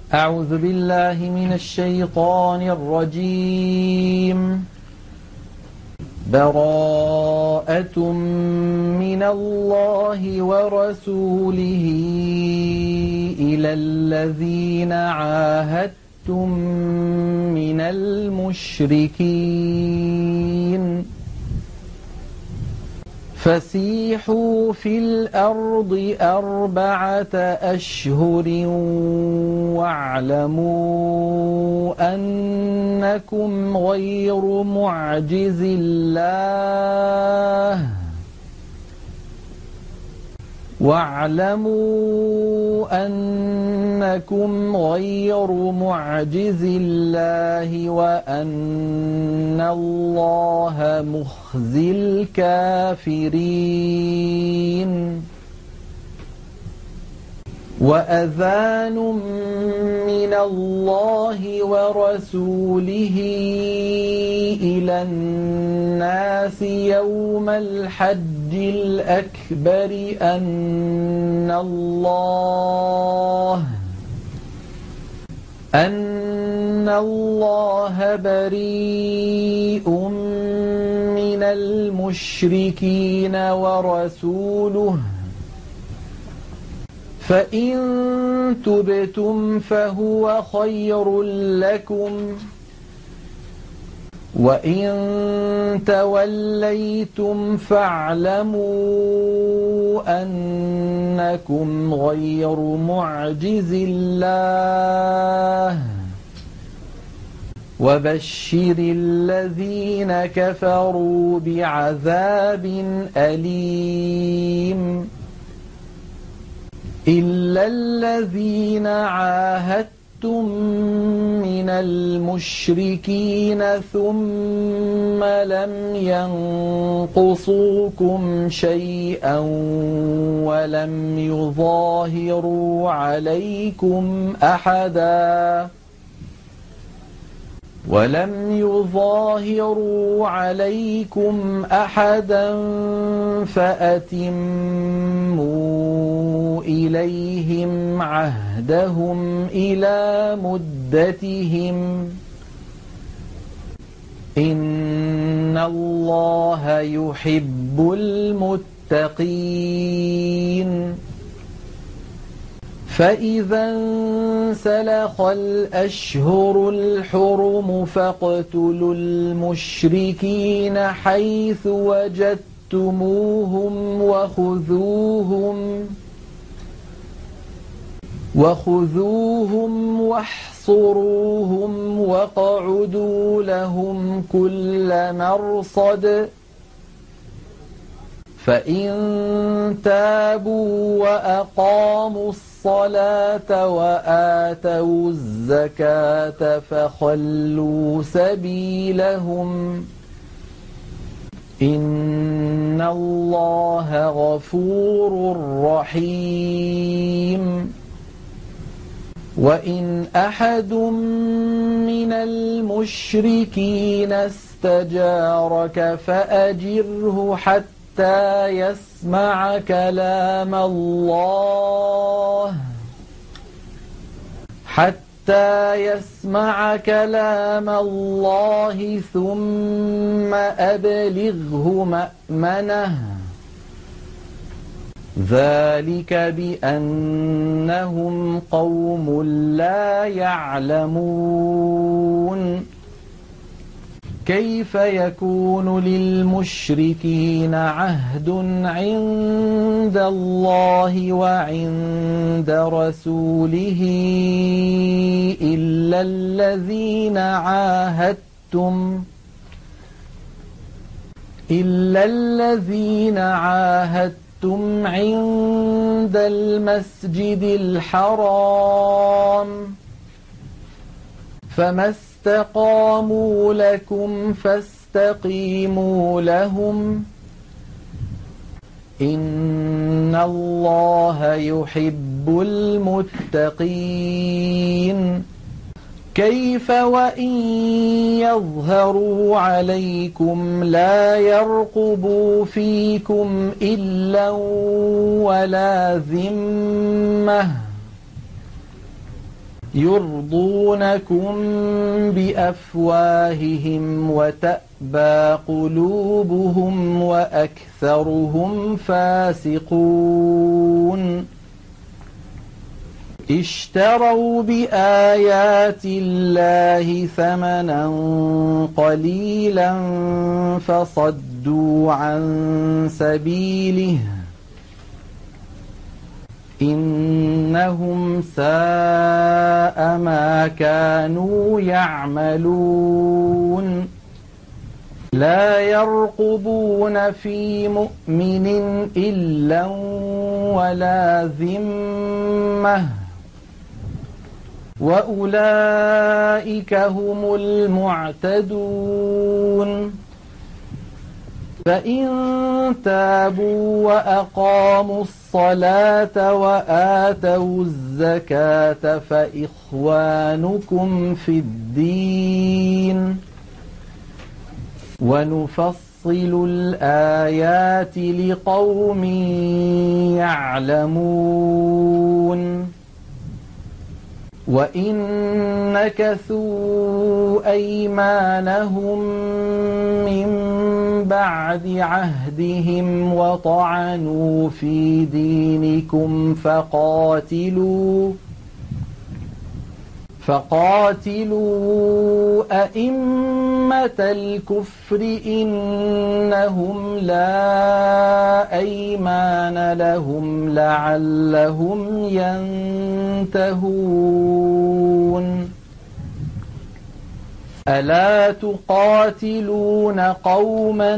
أعوذ بالله من الشيطان الرجيم. براءة من الله ورسوله إلى الذين عاهدتم من المشركين فسيحوا في الأرض 4 أشهر واعلموا أنكم غير معجز الله وأن الله مخزي الكافرين. وأذان من الله ورسوله إلى الناس يوم الحج الأكبر أن الله بريء من المشركين ورسوله فإن تبتم فهو خير لكم وإن توليتم فاعلموا أنكم غير معجز الله وبشر الذين كفروا بعذاب أليم. إلا الذين عاهدتم من المشركين ثم لم ينقصوكم شيئا ولم يظاهروا عليكم أحدا فأتموا إليهم عهدهم إلى مدتهم إن الله يحب المتقين. فإذا انسلخ الأشهر الحرم فاقتلوا المشركين حيث وجدتموهم وخذوهم واحصروهم واقعدوا لهم كل مرصد فإن تابوا وأقاموا الصلاة وآتوا الزكاة فخلوا سبيلهم إن الله غفور رحيم. وإن أحد من المشركين استجارك فأجره حتى يسمع كلام الله ثم أبلغه مأمنه ذلك بأنهم قوم لا يعلمون. كيف يكون للمشركين عهد عند الله وعند رسوله إلا الذين عاهدتم عند المسجد الحرام فما استقاموا لكم فاستقيموا لهم إن الله يحب المتقين. كيف وإن يظهروا عليكم لا يرقبوا فيكم إلا ولا ذمة يرضونكم بأفواههم وتأبى قلوبهم وأكثرهم فاسقون اشتروا بآيات الله ثمنا قليلا فصدوا عن سبيله إنهم ساء ما كانوا يعملون لا يرقبون في مؤمن إلا ولا ذمة وأولئك هم المعتدون فإن تابوا وأقاموا الصلاة وآتوا الزكاة فإخوانكم في الدين ونفصل الآيات لقوم يعلمون وإن نكثوا أيمانهم من بعد عهدهم وطعنوا في دينكم فقاتلوا أئمة الكفر إنهم لا أيمان لهم لعلهم ينتهون ألا تقاتلون قوما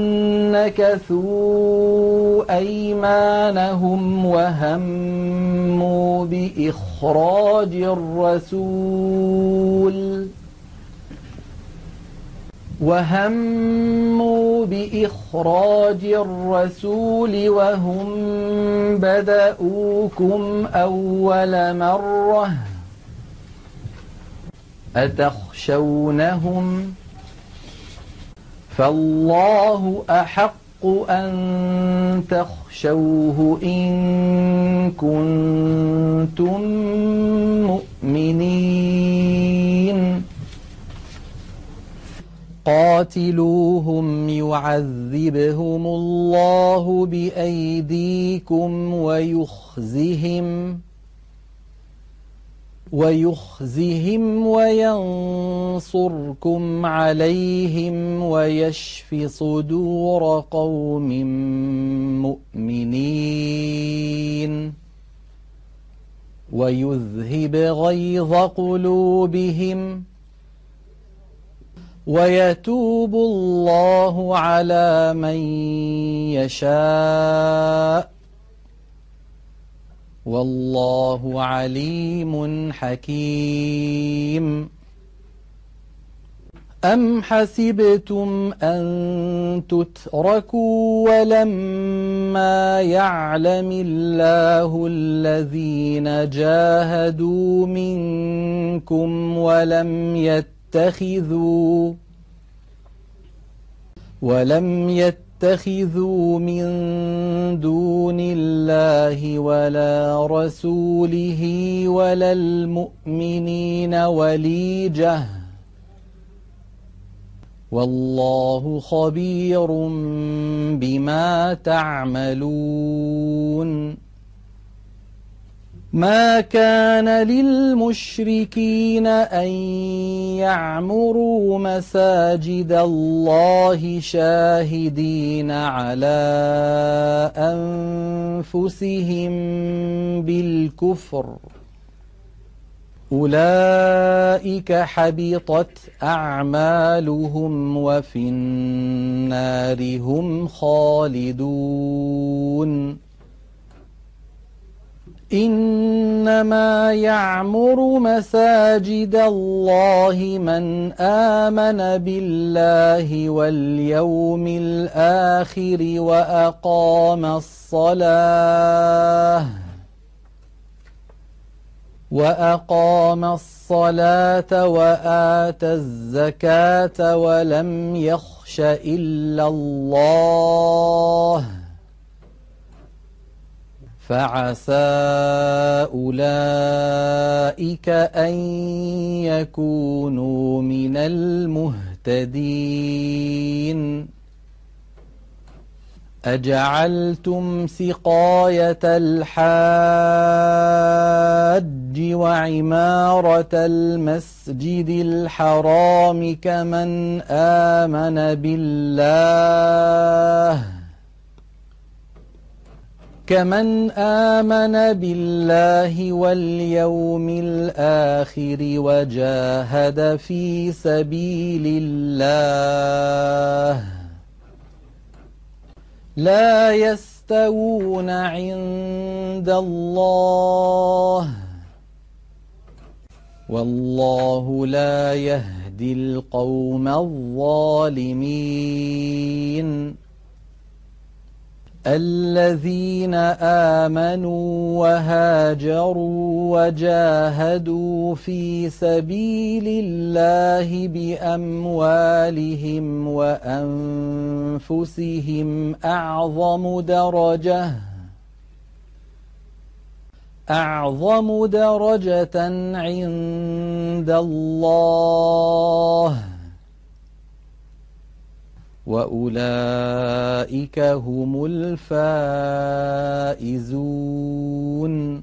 نكثوا أيمانهم وهموا بإخراج الرسول وهم بدؤوكم أول مرة أتخشونهم فالله أحق أن تخشوه إن كنتم مؤمنين قاتلوهم يعذبهم الله بأيديكم ويخزهم وينصركم عليهم ويشف صدور قوم مؤمنين ويذهب غيظ قلوبهم ويتوب الله على من يشاء والله عليم حكيم أم حسبتم أن تتركوا ولما يعلم الله الذين جاهدوا منكم ولم يتخذوا من دون الله ولا رسوله ولا المؤمنين وليجة والله خبير بما تعملون ما كان للمشركين أن يعمروا مساجد الله شاهدين على أنفسهم بالكفر أولئك حبطت أعمالهم وفي النار هم خالدون إنما يعمر مساجد الله من آمن بالله واليوم الآخر وأقام الصلاة وآتى الزكاة ولم يخش إلا الله فعسى أولئك أن يكونوا من المهتدين. أجعلتم سقاية الحاج وعمارة المسجد الحرام كمن آمن بالله واليوم الآخر وجاهد في سبيل الله لا يستوون عند الله والله لا يهدي القوم الظالمين. الذين آمنوا وهاجروا وجاهدوا في سبيل الله بأموالهم وأنفسهم أعظم درجة عند الله وأولئك هم الفائزون.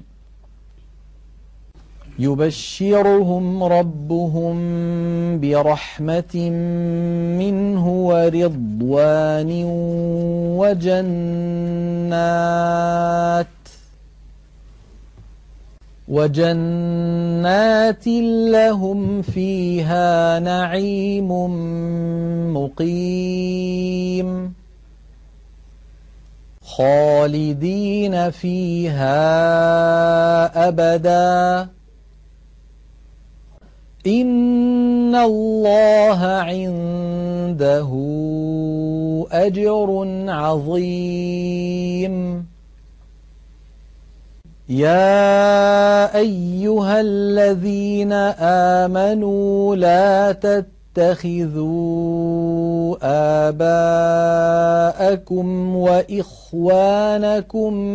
يبشرهم ربهم برحمة منه ورضوان وجنات لهم فيها نعيم مقيم خالدين فيها أبدا إن الله عنده أجر عظيم. يا أيها الذين آمنوا لا تتخذوا آباءكم وإخوانكم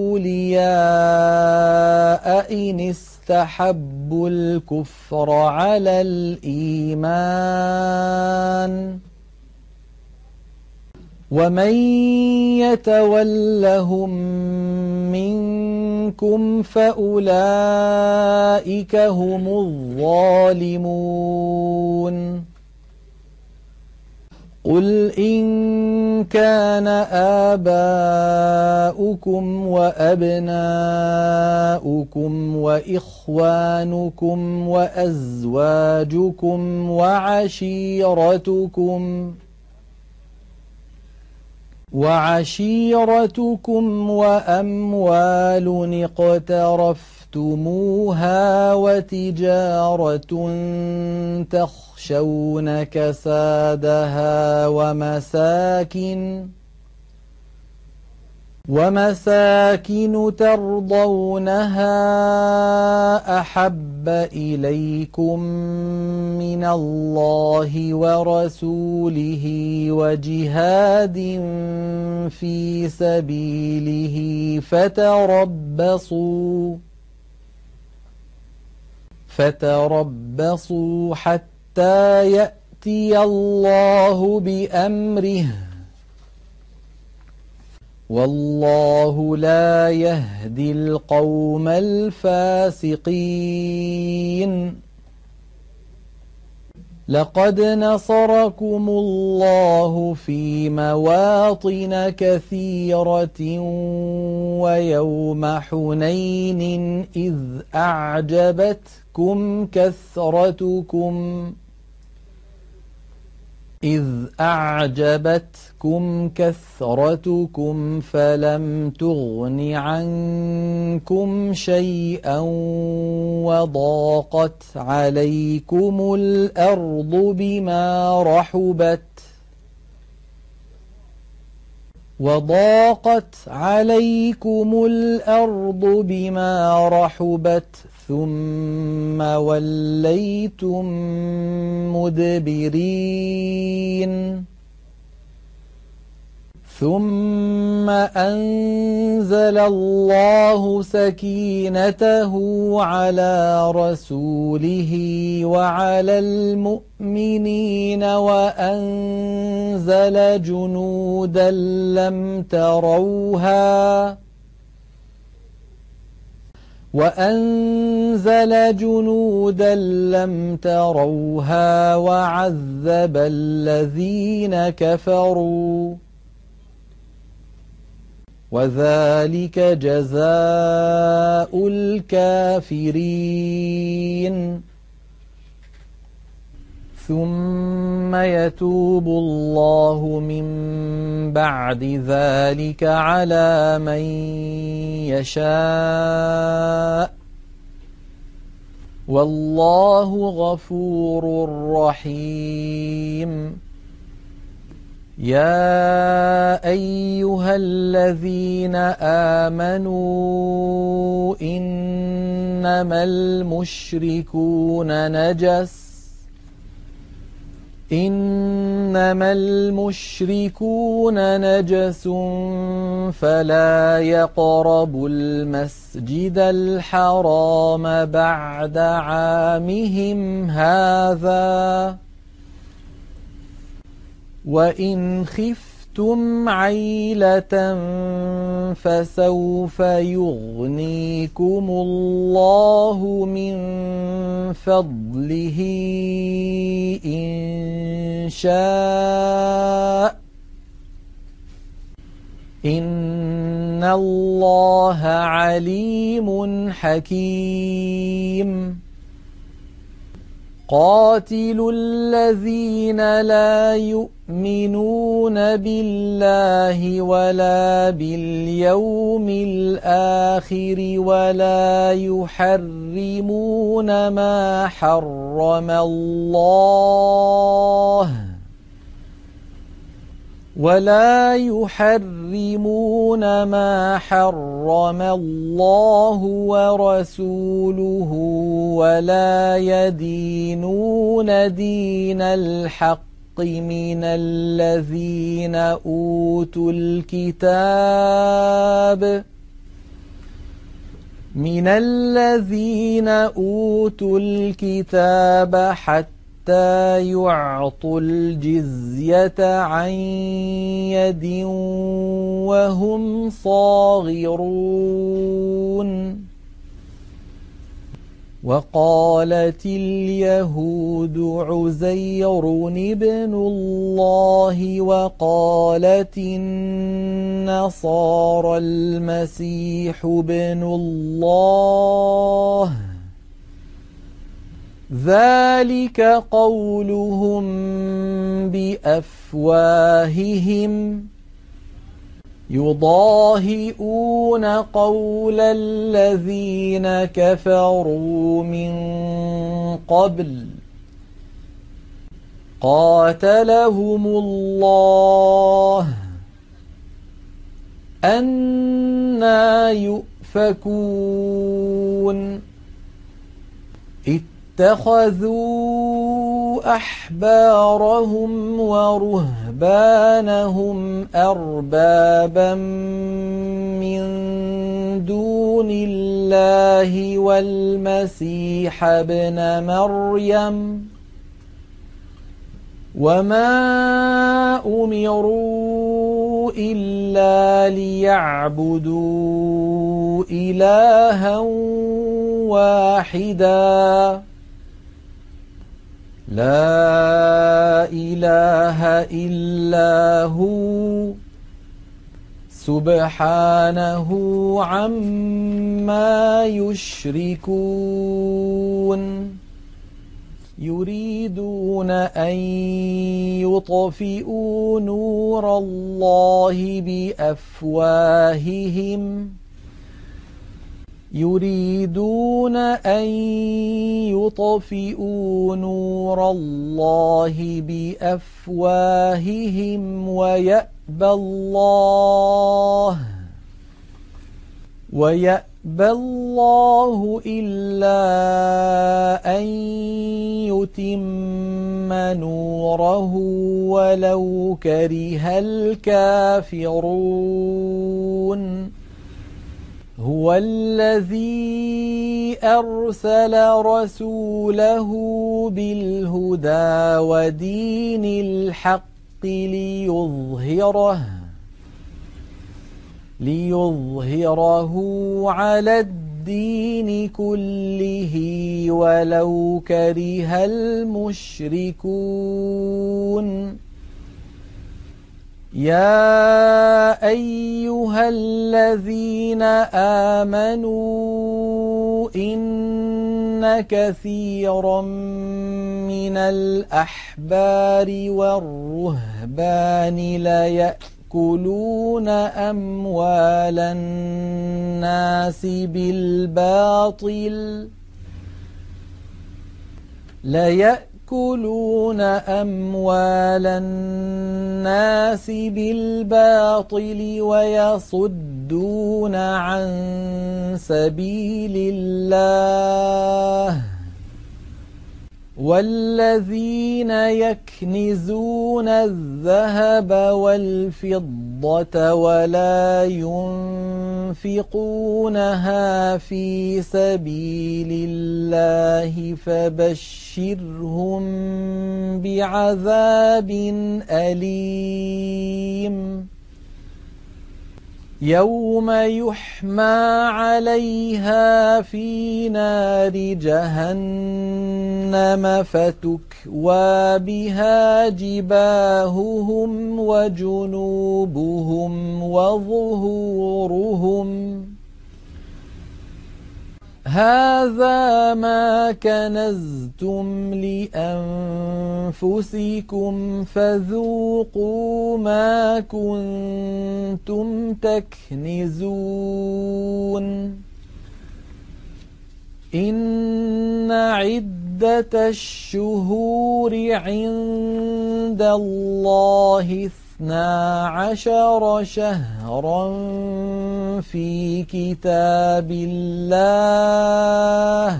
أولياء إن استحبوا الكفر على الإيمان ومن يتولهم منكم فأولئك هم الظالمون. قل إن كان آباؤكم وأبناؤكم وإخوانكم وأزواجكم وعشيرتكم وأموال اقترفتموها وتجارة تخشون كسادها ومساكن ترضونها أحب إليكم من الله ورسوله وجهاد في سبيله فتربصوا حتى يأتي الله بأمره والله لا يهدي القوم الفاسقين. لقد نصركم الله في مواطن كثيرة ويوم حنين إذ أعجبتكم كثرتكم فلم تغن عنكم شيئا وضاقت عليكم الأرض بما رحبت ثم وليتم مدبرين ثم أنزل الله سكينته على رسوله وعلى المؤمنين وأنزل جنودا لم تروها وعذب الذين كفروا وذلك جزاء الكافرين ثم يتوب الله من بعد ذلك على من يشاء والله غفور رحيم يا أيها الذين آمنوا إنما المشركون نجس فلا يقربوا المسجد الحرام بعد عامهم هذا وإن خفتم عيلة فسوف يغنيكم الله من فضله إن شاء إن الله عليم حكيم قاتلوا الذين لا يؤمنون بالله ولا باليوم الآخر ولا يحرمون ما حرم الله ورسوله ولا يدينون دين الحق من الذين أوتوا الكتاب حتى يعطوا الجزية عن يد وهم صاغرون وقالت اليهود عزير ابن الله وقالت النصارى المسيح ابن الله ذلك قولهم بأفواههم يضاهئون قول الذين كفروا من قبل قاتلهم الله أنى يؤفكون اتخذوا أحبارهم ورهبانهم أربابا من دون الله والمسيح ابن مريم وما أمروا إلا ليعبدوا إلها واحدا لا إله إلا هو سبحانه عما يشركون يريدون أن يطفئوا نور الله بأفواههم ويأبى الله إلا أن يتم نوره ولو كره الكافرون هو الذي أرسل رسوله بالهدى ودين الحق ليظهره على الدين كله ولو كره المشركون يا أيها الذين آمنوا إن كثيرا من الأحبار والرهبان ليأكلون أموال الناس بالباطل ويصدون عن سبيل الله والذين يكنزون الذهب والفضة ولا ينفقونها في سبيل الله فبشرهم بعذاب أليم يوم يحمى عليها في نار جهنم فتكوى بها جباههم وجنوبهم وظهورهم هذا ما كنزتم لأنفسكم فذوقوا ما كنتم تكنزون إن عدة الشهور عند الله 12 شهرا في كتاب الله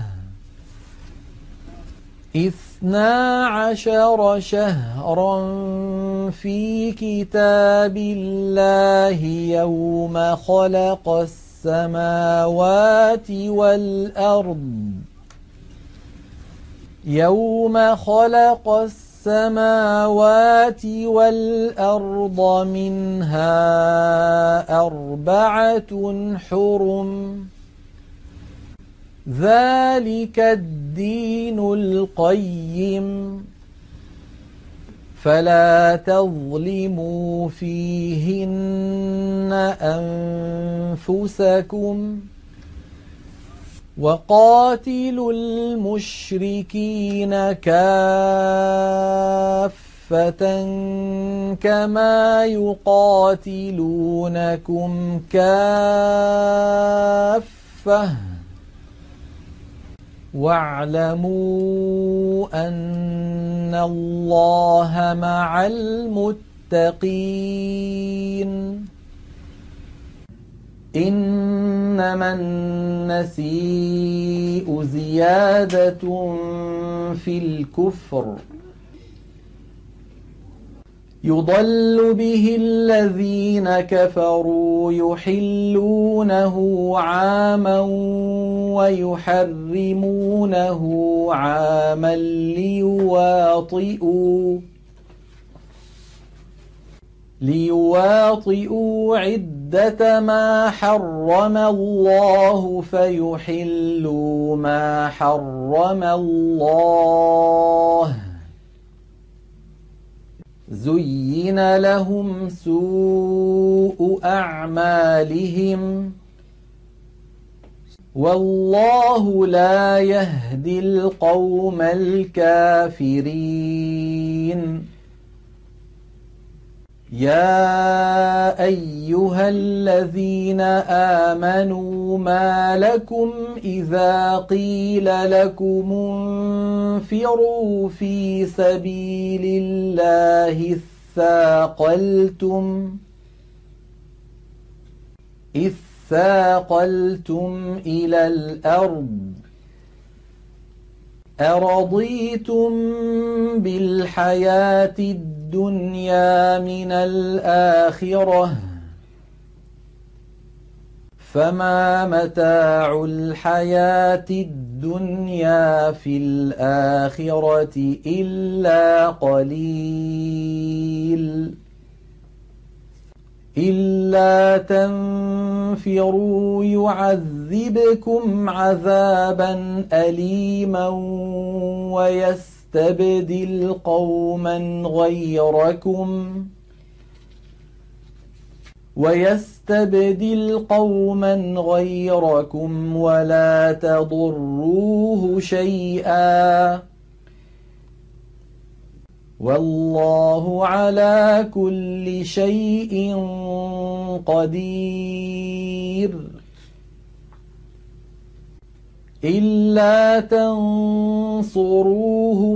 12 شهرا في كتاب الله يوم خلق السماوات والأرض منها 4 حرم ذلك الدين القيم فلا تظلموا فيهن أنفسكم وقاتلوا المشركين كافة كما يقاتلونكم كافة واعلموا أن الله مع المتقين إنما النسيء زيادة في الكفر يضل به الذين كفروا يحلونه عاما ويحرمونه عاما ليواطئوا عدة ما حرم الله فيحلوا ما حرم الله زين لهم سوء أعمالهم والله لا يهدي القوم الكافرين يا أيها الذين آمنوا ما لكم إذا قيل لكم انفروا في سبيل الله اثاقلتم إلى الأرض أرضيتم بالحياة الدنيا من الآخرة فما متاع الحياة الدنيا في الآخرة إلا قليل إلا تنفروا يعذبكم عذابا أليما ويستبدل قوما غيركم ولا تضروه شيئا والله على كل شيء قدير إلا تنصروه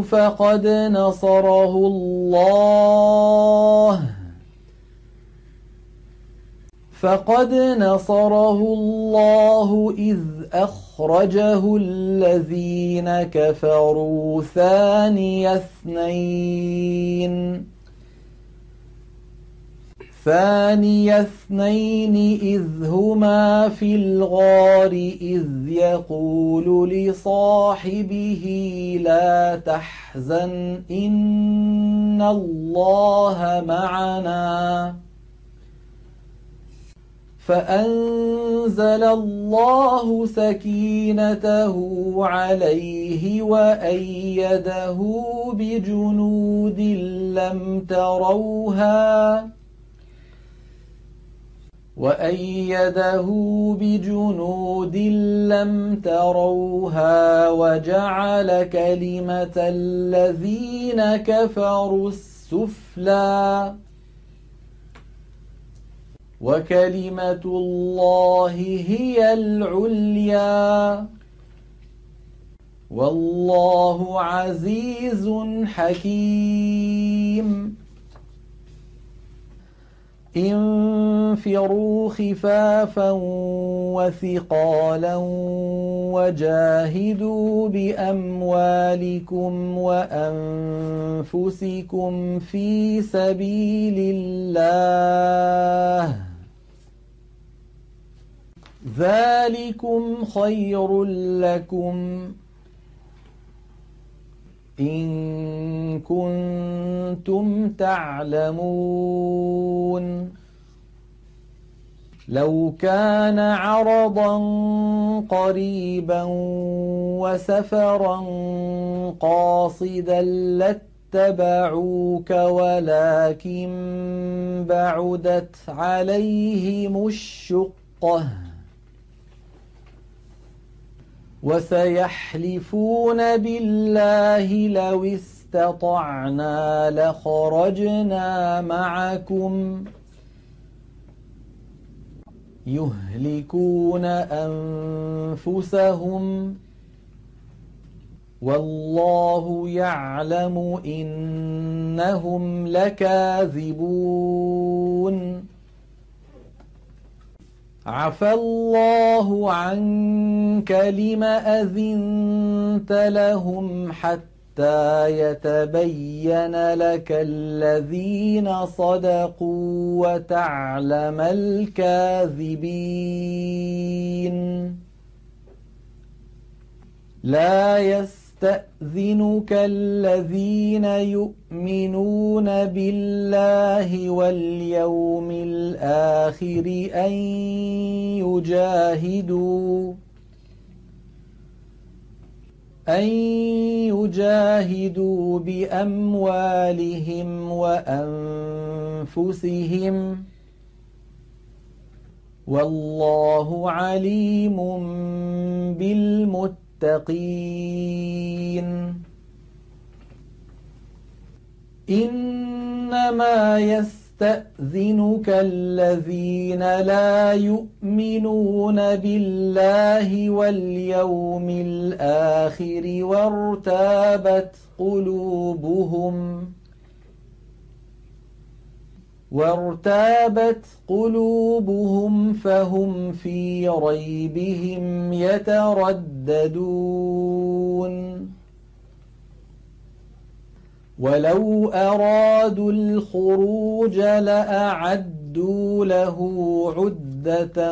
فقد نصره الله إذ أخرجه الذين كفروا ثاني اثنين إذ هما في الغار إذ يقول لصاحبه لا تحزن إن الله معنا فأنزل الله سكينته عليه وأيده بجنود لم تروها وجعل كلمة الذين كفروا السفلى وكلمة الله هي العليا والله عزيز حكيم انفروا خفافا وثقالا وجاهدوا بأموالكم وأنفسكم في سبيل الله ذلكم خير لكم إن كنتم تعلمون لو كان عرضا قريبا وسفرا قاصدا لاتبعوك ولكن بعدت عليهم الشقة وسيحلفون بالله لو استطعنا لخرجنا معكم يهلكون أنفسهم والله يعلم إنهم لكاذبون عفى الله عنك لم أذنت لهم حتى يتبين لك الذين صدقوا وتعلم الكاذبين لا يستأذنك الذين يؤمنون بالله واليوم الآخر أن يجاهدوا بأموالهم وأنفسهم والله عليم بالمتقين إنما يستأذنك الذين لا يؤمنون بالله واليوم الآخر وارتابت قلوبهم فهم في ريبهم يترددون ولو أرادوا الخروج لأعدوا له عدة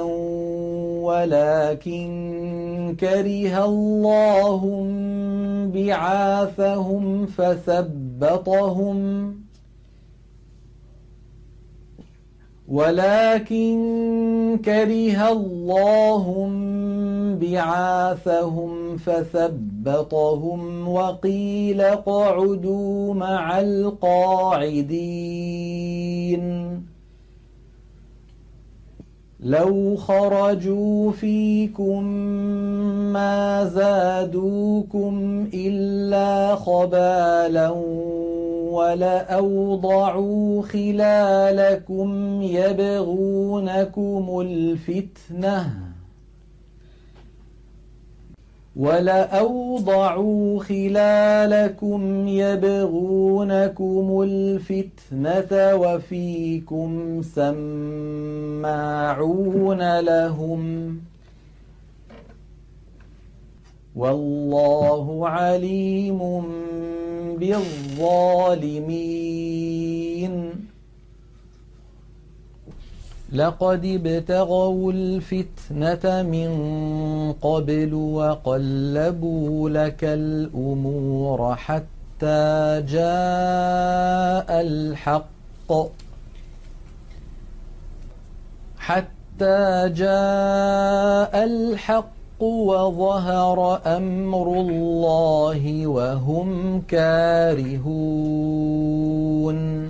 ولكن كره الله بعاثهم فثبطهم وقيل اقعدوا مع القاعدين لو خرجوا فيكم ما زادوكم إلا خبالا ولأوضعوا خلالكم يبغونكم الفتنة وفيكم سماعون لهم والله عليم بالظالمين لقد ابتغوا الفتنة من قبل وقلبوا لك الأمور حتى جاء الحق وظهر أمر الله وهم كارهون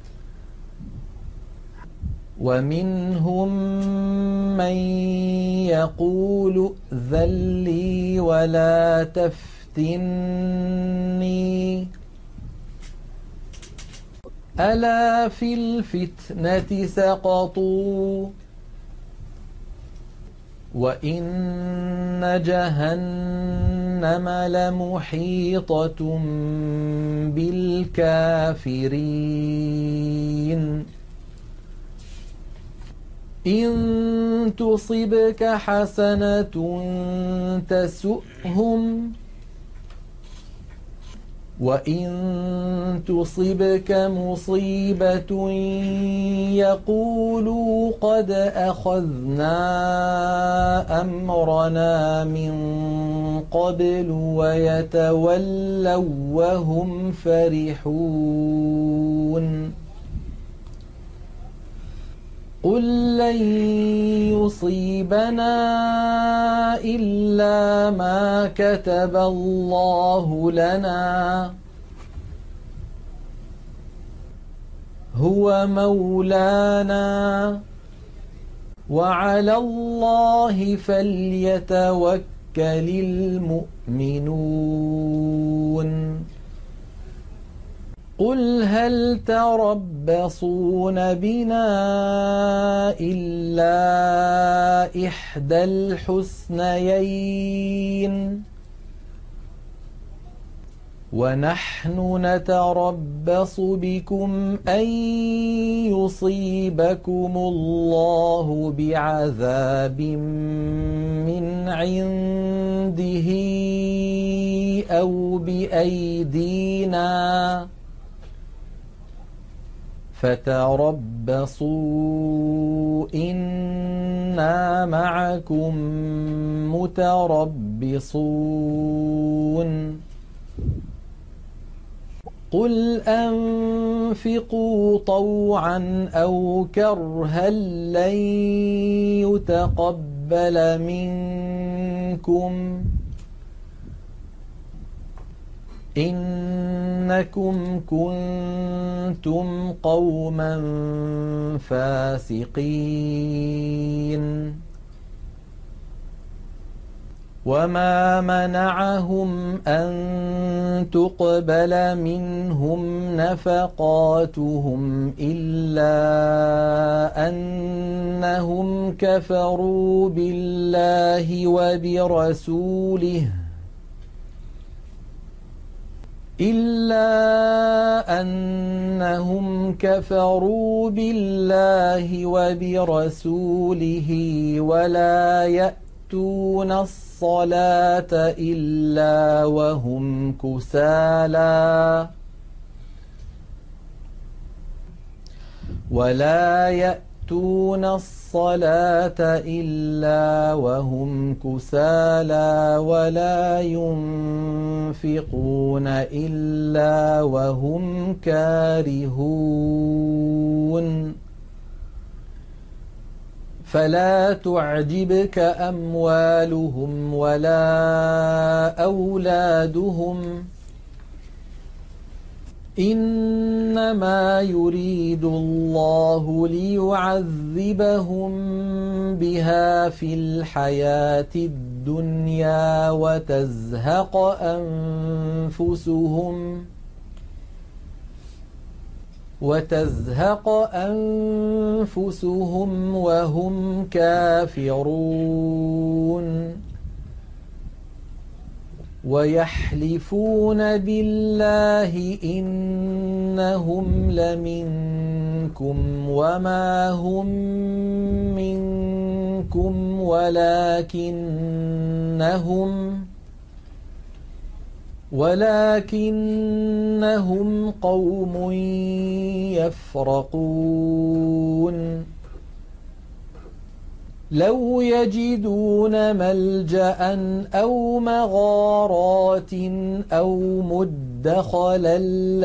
ومنهم من يقول ائذن لي ولا تفتني ألا في الفتنة سقطوا وإن جهنم لمحيطة بالكافرين إن تصبك حسنة تسؤهم وإن تصبك مصيبة يقولوا قد أخذنا أمرنا من قبل ويتولوا وهم فرحون قل لن يصيبنا إلا ما كتب الله لنا هو مولانا وعلى الله فليتوكل المؤمنون قل هل تربصون بنا إلا إحدى الحسنيين ونحن نتربص بكم أن يصيبكم الله بعذاب من عنده أو بأيدينا فتربصوا إنا معكم متربصون قل أنفقوا طوعا أو كرها لن يتقبل منكم إنكم كنتم قوما فاسقين وما منعهم أن تقبل منهم نفقاتهم إلا أنهم كفروا بالله وبرسوله ولا يأتون الصلاة إلا وهم كسالى ولا يأتون الصلاة إلا وهم كسالى ولا ينفقون إلا وهم كارهون فلا تعجبك أموالهم ولا أولادهم إنما يريد الله ليعذبهم بها في الحياة الدنيا وتزهق أنفسهم وهم كافرون ويحلفون بالله إنهم لمنكم وما هم منكم ولكنهم قوم يفرقون لو يجدون ملجأ أو مغارات أو مدخلا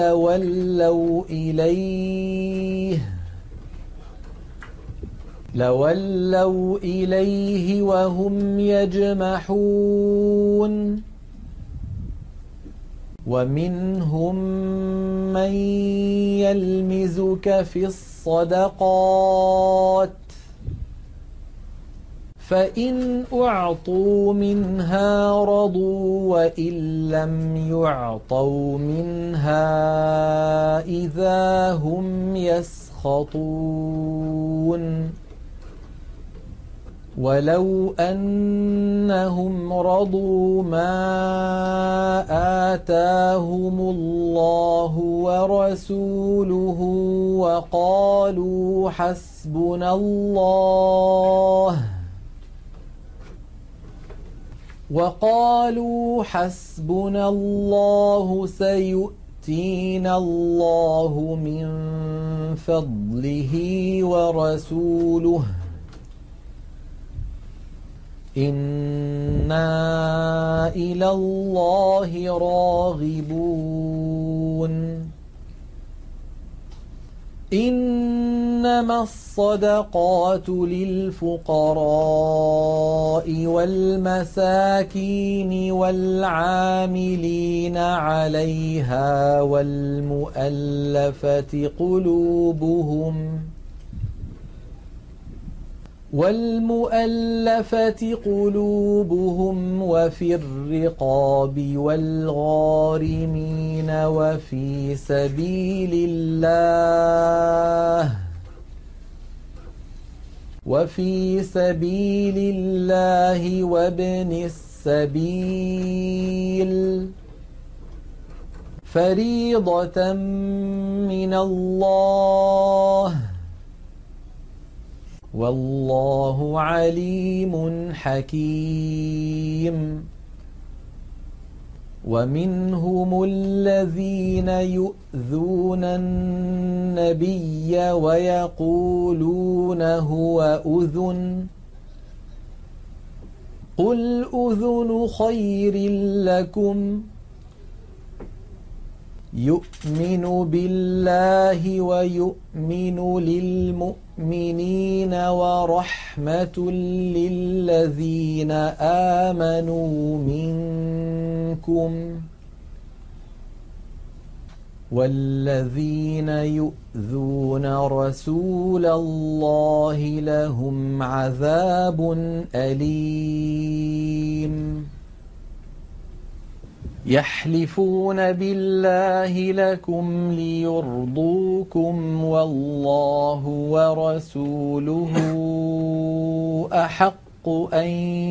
لولوا إليه وهم يجمحون ومنهم من يلمزك في الصدقات فإن أعطوا منها رضوا وإن لم يعطوا منها إذا هم يسخطون ولو أنهم رضوا ما آتاهم الله ورسوله وقالوا حسبنا الله سيؤتينا الله من فضله ورسوله إنا إلى الله راغبون إنما الصدقات للفقراء والمساكين والعاملين عليها والمؤلفة قلوبهم وفي الرقاب والغارمين وفي سبيل الله وابن السبيل فريضة من الله والله عليم حكيم ومنهم الذين يؤذون النبي ويقولون هو أذن قل أذن خير لكم يؤمن بالله ويؤمن للمؤمنين ورحمة للذين آمنوا منكم والذين يؤذون رسول الله لهم عذاب أليم يحلفون بالله لكم ليرضوكم والله ورسوله أحق أن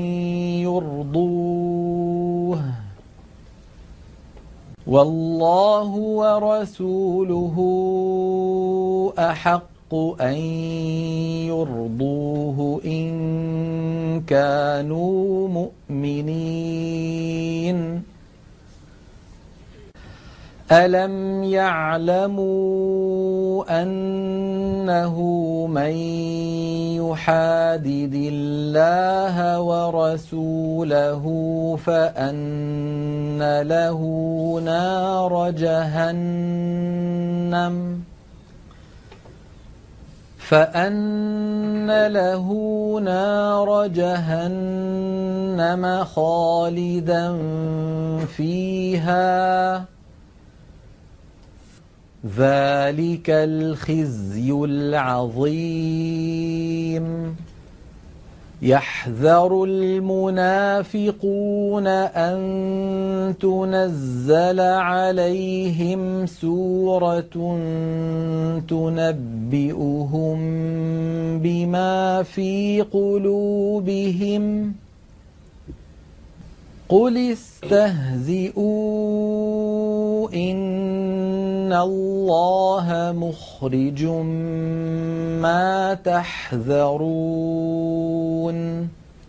يرضوه إن كانوا مؤمنين ألم يعلموا أنه من يحادد الله ورسوله فأن له نار جهنم خالدا فيها ذلك الخزي العظيم يحذر المنافقون أن تنزل عليهم سورة تنبئهم بما في قلوبهم قل استهزئوا إن الله مخرج ما تحذرون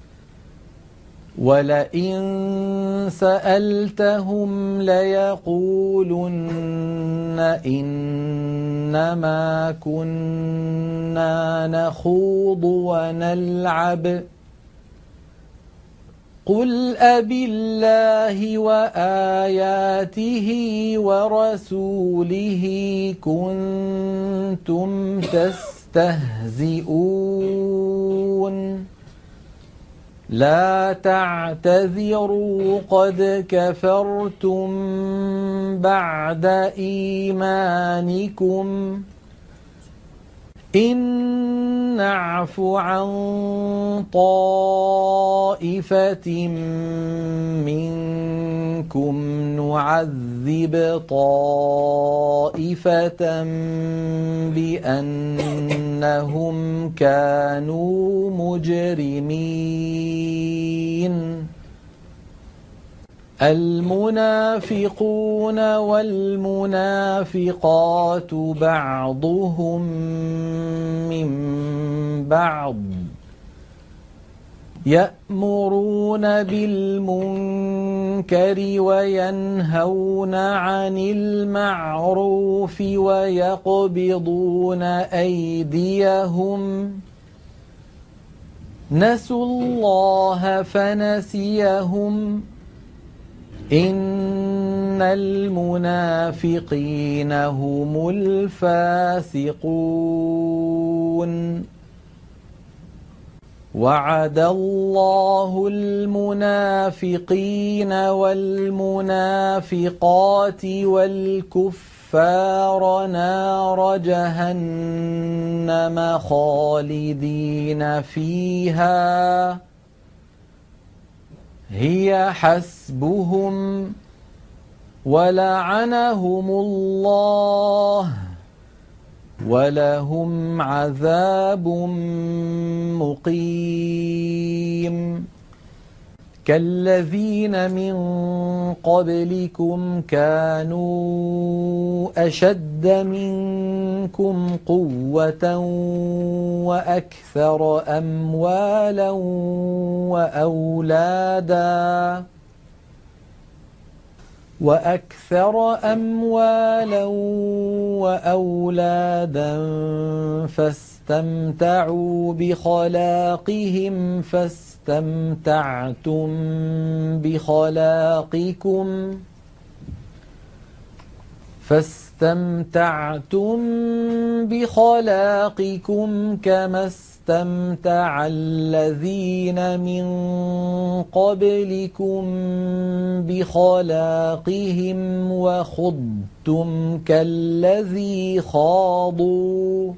ولئن سألتهم ليقولن إنما كنا نخوض ونلعب قل أبالله وآياته ورسوله كنتم تستهزئون لا تعتذروا قد كفرتم بعد إيمانكم إن نعف عن طائفة منكم نعذب طائفة بأنهم كانوا مجرمين المنافقون والمنافقات بعضهم من بعض يأمرون بالمنكر وينهون عن المعروف ويقبضون أيديهم نسوا الله فنسيهم إن المنافقين هم الفاسقون وعد الله المنافقين والمنافقات والكفار نار جهنم خالدين فيها هي حسبهم ولعنهم الله ولهم عذاب مقيم كالذين من قبلكم كانوا أشد منكم قوة وأكثر أموالا وأولادا فاستمتعوا بخلاقهم فاستمتعتم بخلاقكم كما استمتع الذين من قبلكم بخلاقهم وخضتم كالذي خاضوا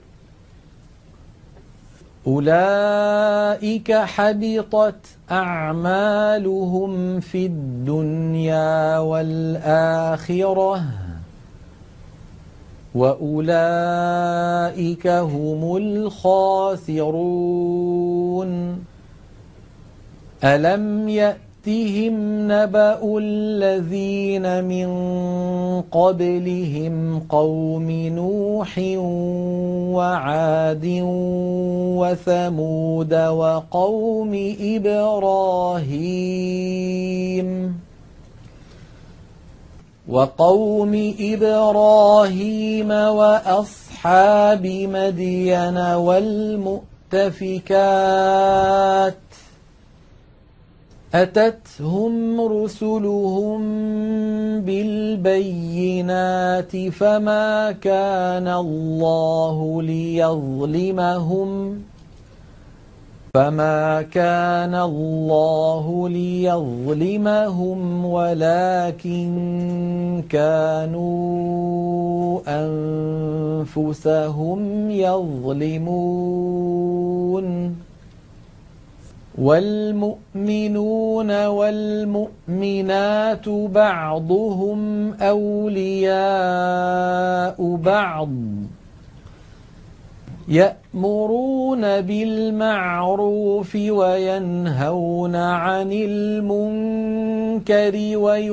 أولئك حبطت أعمالهم في الدنيا والآخرة وأولئك هم الخاسرون ألم يأتهم نبأ الذين من قبلهم قوم نوح وعاد وثمود وقوم إبراهيم وقوم إبراهيم وأصحاب مدين والمؤتفكات أتتهم رسلهم بالبينات فما كان الله ليظلمهم ولكن كانوا أنفسهم يظلمون والمؤمنون والمؤمنات بعضهم أولياء بعض يأمرون بالمعروف وينهون عن المنكر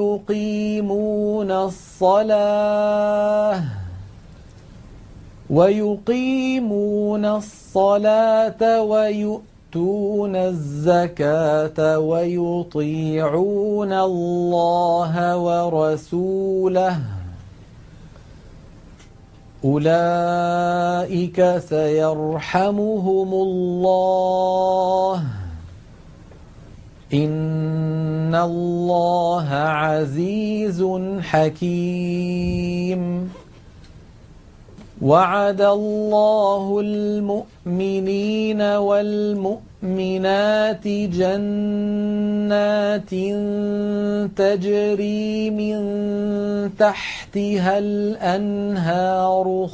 ويقيمون الصلاة ويؤتون الزكاة ويطيعون الله ورسوله أولئك سيرحمهم الله إن الله عزيز حكيم وعد الله المؤمنين والمؤمنات جنات تجري من تحتها الأنهار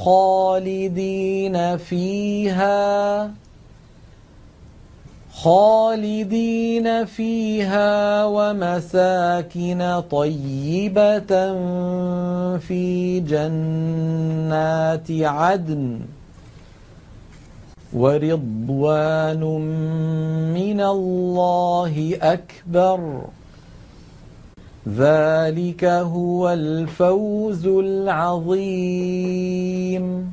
خالدين فيها ومساكن طيبة في جنات عدن ورضوان من الله أكبر ذلك هو الفوز العظيم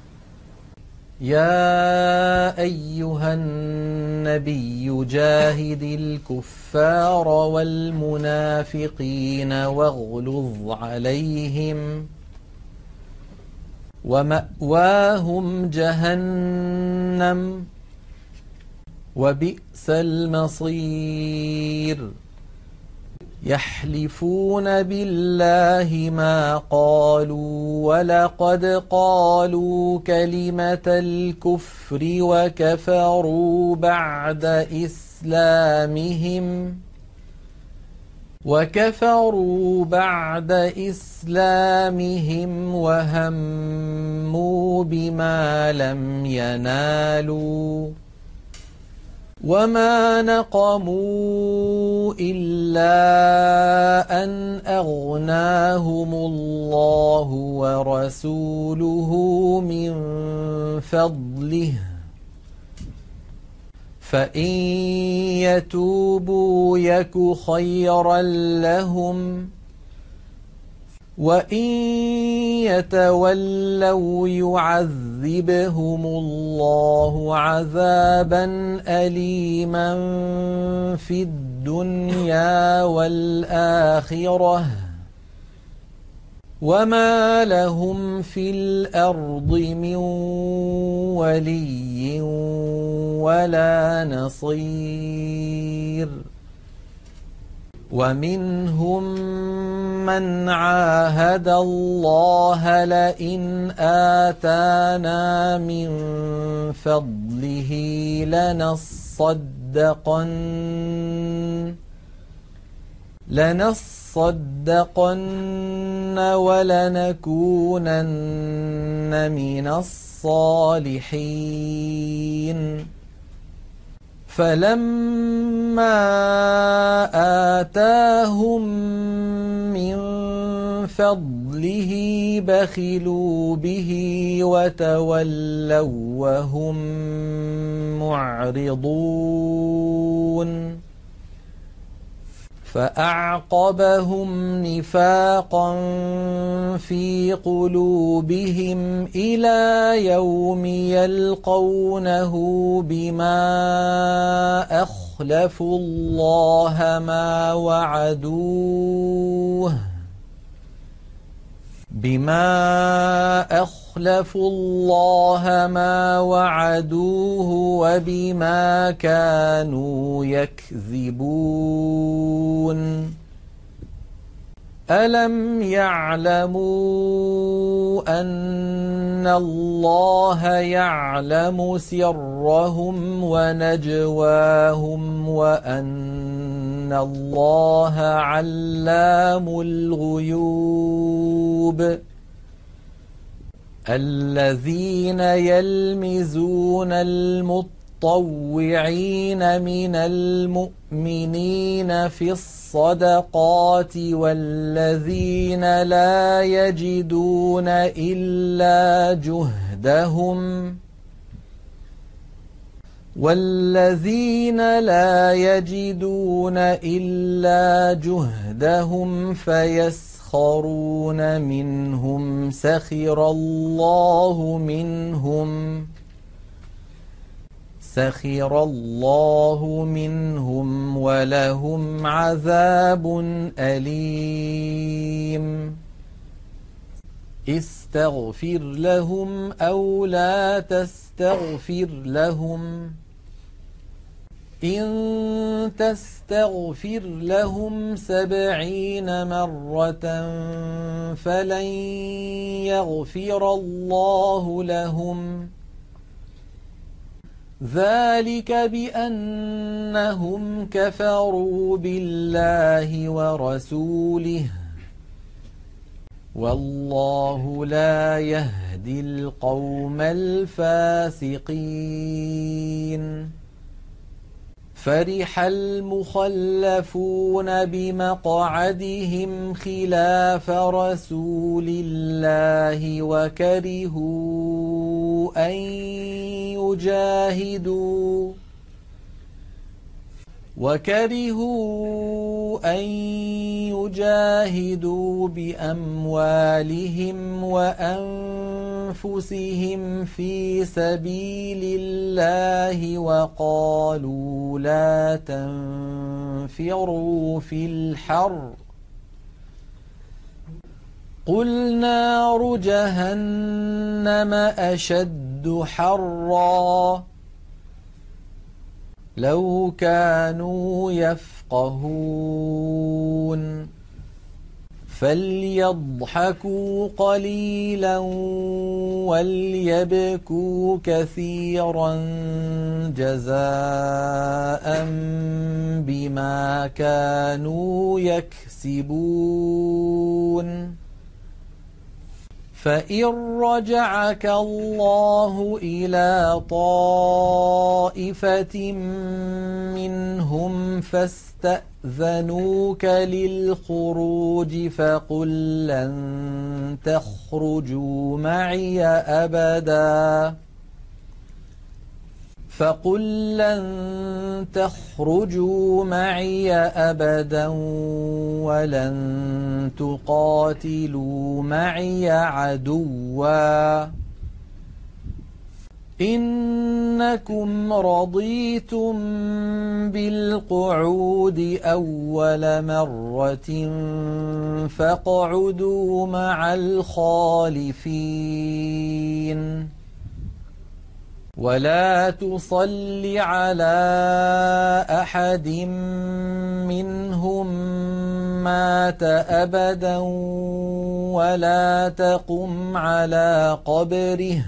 يا أيها النبي جاهد الكفار والمنافقين واغلظ عليهم ومأواهم جهنم وبئس المصير يحلفون بالله ما قالوا ولقد قالوا كلمة الكفر وكفروا بعد إسلامهم وهموا بما لم ينالوا وما نقموا إلا أن أغناهم الله ورسوله من فضله فإن يتوبوا يك خيرا لهم وإن يتولوا يعذبهم الله عذابا أليما في الدنيا والآخرة وما لهم في الأرض من ولي ولا نصير ومنهم من عاهد الله لئن آتانا من فضله لنصدقن ولنكونن من الصالحين فلما آتاهم من فضله بخلوا به وتولوا وهم معرضون فأعقبهم نفاقا في قلوبهم إلى يوم يلقونه بما أخلفوا الله ما وعدوه بما أخلفوا الله ما وعدوه وبما كانوا يكذبون ألم يعلموا أن الله يعلم سرهم ونجواهم وأن الله علام الغيوب الذين يلمزون المطوعين من المؤمنين في الصدقات والذين لا يجدون إلا جهدهم فيسخرون منهم سخر الله منهم ولهم عذاب أليم استغفر لهم أو لا تستغفر لهم إن تستغفر لهم 70 مرة فلن يغفر الله لهم ذلك بأنهم كفروا بالله ورسوله والله لا يهدي القوم الفاسقين فرح المخلفون بمقعدهم خلاف رسول الله وكرهوا أن يجاهدوا بأموالهم وأنفسهم في سبيل الله وقالوا لا تنفروا في الحر قل نار جهنم أشد حرا لو كانوا يفقهون فليضحكوا قليلا وليبكوا كثيرا جزاء بما كانوا يكسبون فإن رجعك الله إلى طائفة منهم فاستأذنوك للخروج فقل لن تخرجوا معي أبدا ولن تقاتلوا معي عدوا إنكم رضيتم بالقعود أول مرة فاقعدوا مع الخالفين ولا تصل على أحد منهم مات أبدا ولا تقم على قبره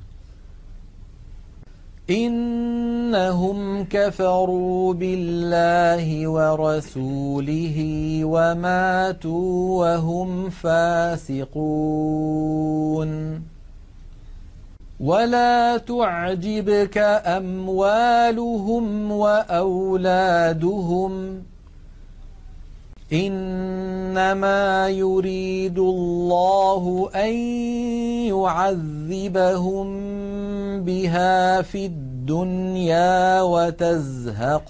إنهم كفروا بالله ورسوله وماتوا وهم فاسقون ولا تعجبك أموالهم وأولادهم إنما يريد الله أن يعذبهم بها في الدنيا وتزهق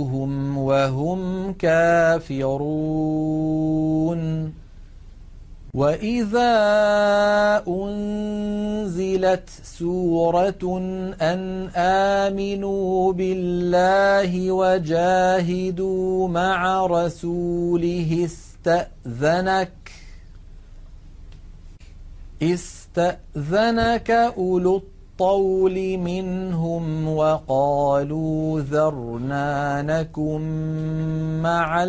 أنفسهم وهم كافرون وإذا أنزلت سورة أن آمنوا بالله وجاهدوا مع رسوله استأذنك أولو الطول منهم وقالوا ذرنا نكن مع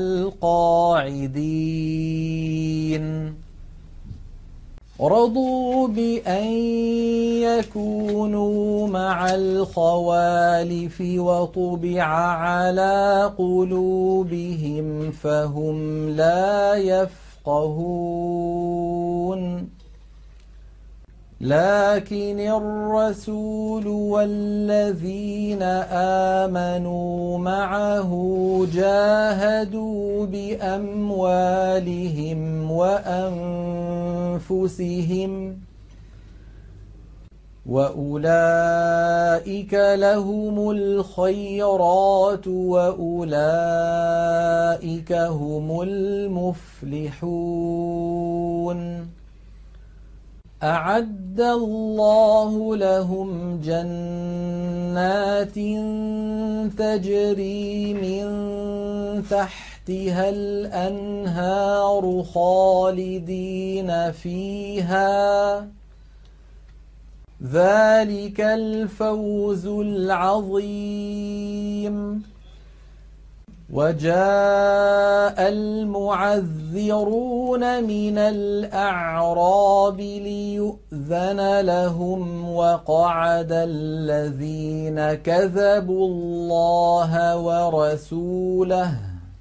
القاعدين رضوا بأن يكونوا مع الخوالف وطبع على قلوبهم فهم لا يفقهون لكن الرسول والذين آمنوا معه جاهدوا بأموالهم وأنفسهم وأولئك لهم الخيرات وأولئك هم المفلحون أعد الله لهم جنات تجري من تحتها الأنهار خالدين فيها ذلك الفوز العظيم وجاء المعذرون من الأعراب ليؤذن لهم وقعد الذين كذبوا الله ورسوله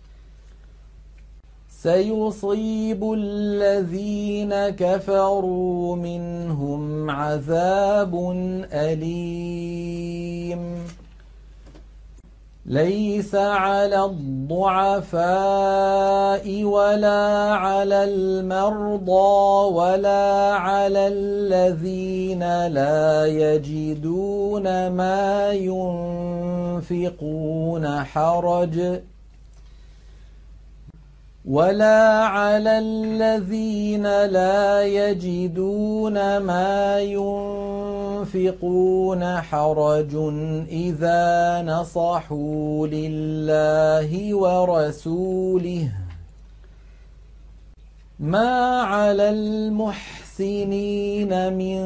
سيصيب الذين كفروا منهم عذاب أليم ليس على الضعفاء ولا على المرضى ولا على الذين لا يجدون ما ينفقون حرج إذا نصحوا لله ورسوله ما على المحسنين من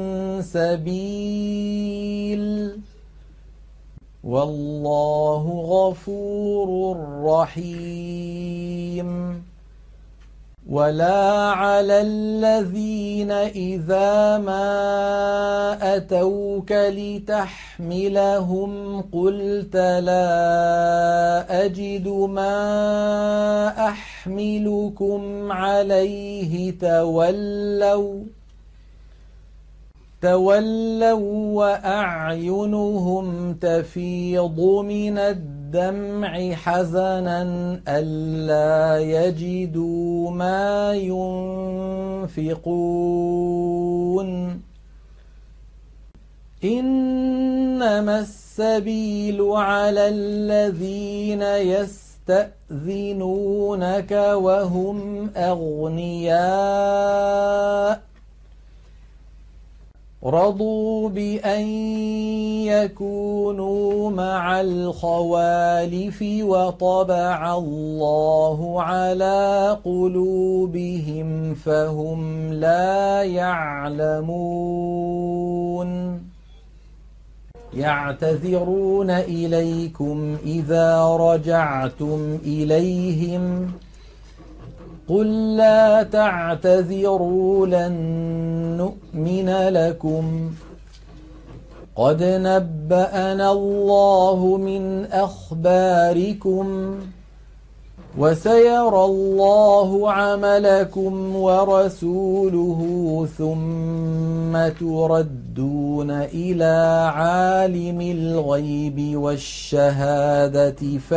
سبيل والله غفور رحيم ولا على الذين إذا ما أتوك لتحملهم قلت لا أجد ما أحملكم عليه تولوا وأعينهم تفيض من الدمع حزنا ألا يجدوا ما ينفقون إنما السبيل على الذين يستأذنونك وهم أغنياء رضوا بأن يكونوا مع الخوالف وطبع الله على قلوبهم فهم لا يعلمون يعتذرون إليكم إذا رجعتم إليهم قل لا تعتذروا لن نؤمن لكم قد نبأنا الله من أخباركم وسيرى الله عملكم ورسوله ثم تردون إلى عالم الغيب والشهادة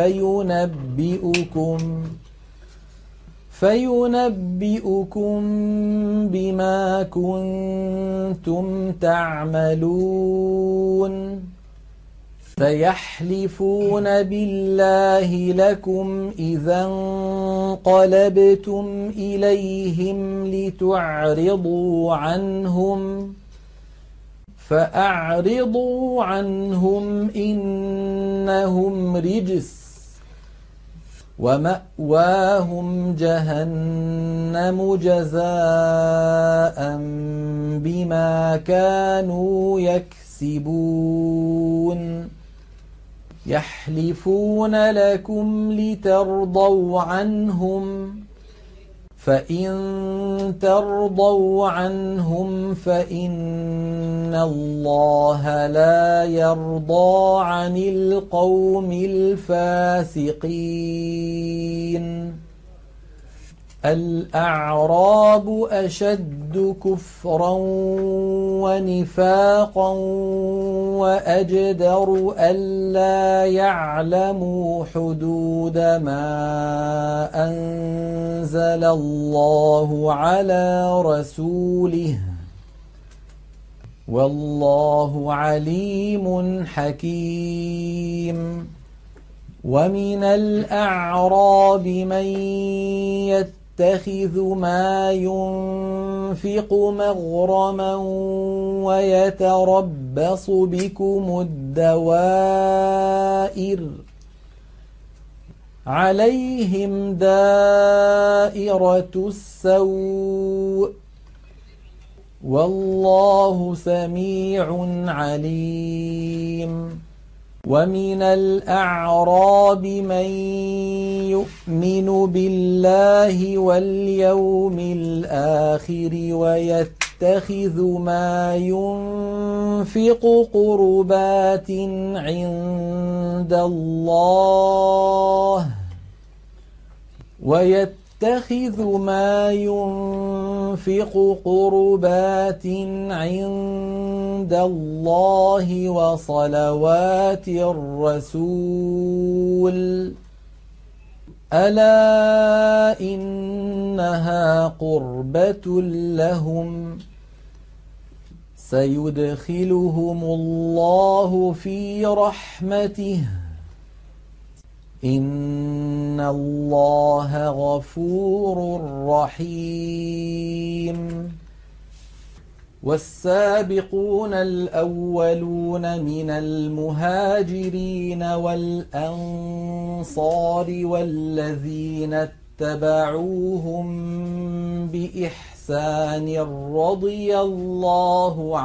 فينبئكم بما كنتم تعملون سيحلفون بالله لكم إذا انقلبتم إليهم لتعرضوا عنهم فأعرضوا عنهم إنهم رجس ومأواهم جهنم جزاء بما كانوا يكسبون يحلفون لكم لترضوا عنهم فإن ترضوا عنهم فإن الله لا يرضى عن القوم الفاسقين الأعراب أشد كفرا ونفاقا وأجدر ألا يعلموا حدود ما أنزل الله على رسوله والله عليم حكيم ومن الأعراب من يتخذ ما ينفق مغرما ويتربص بكم الدوائر عليهم دائرة السوء والله سميع عليم ومن الأعراب من يؤمن بالله واليوم الآخر ويتخذ ما ينفق قربات عند الله وصلوات الرسول ألا إنها قربة لهم سيدخلهم الله في رحمته إن الله غفور رحيم والسابقون الأولون من المهاجرين والأنصار والذين اتبعوهم بإحسان رضي الله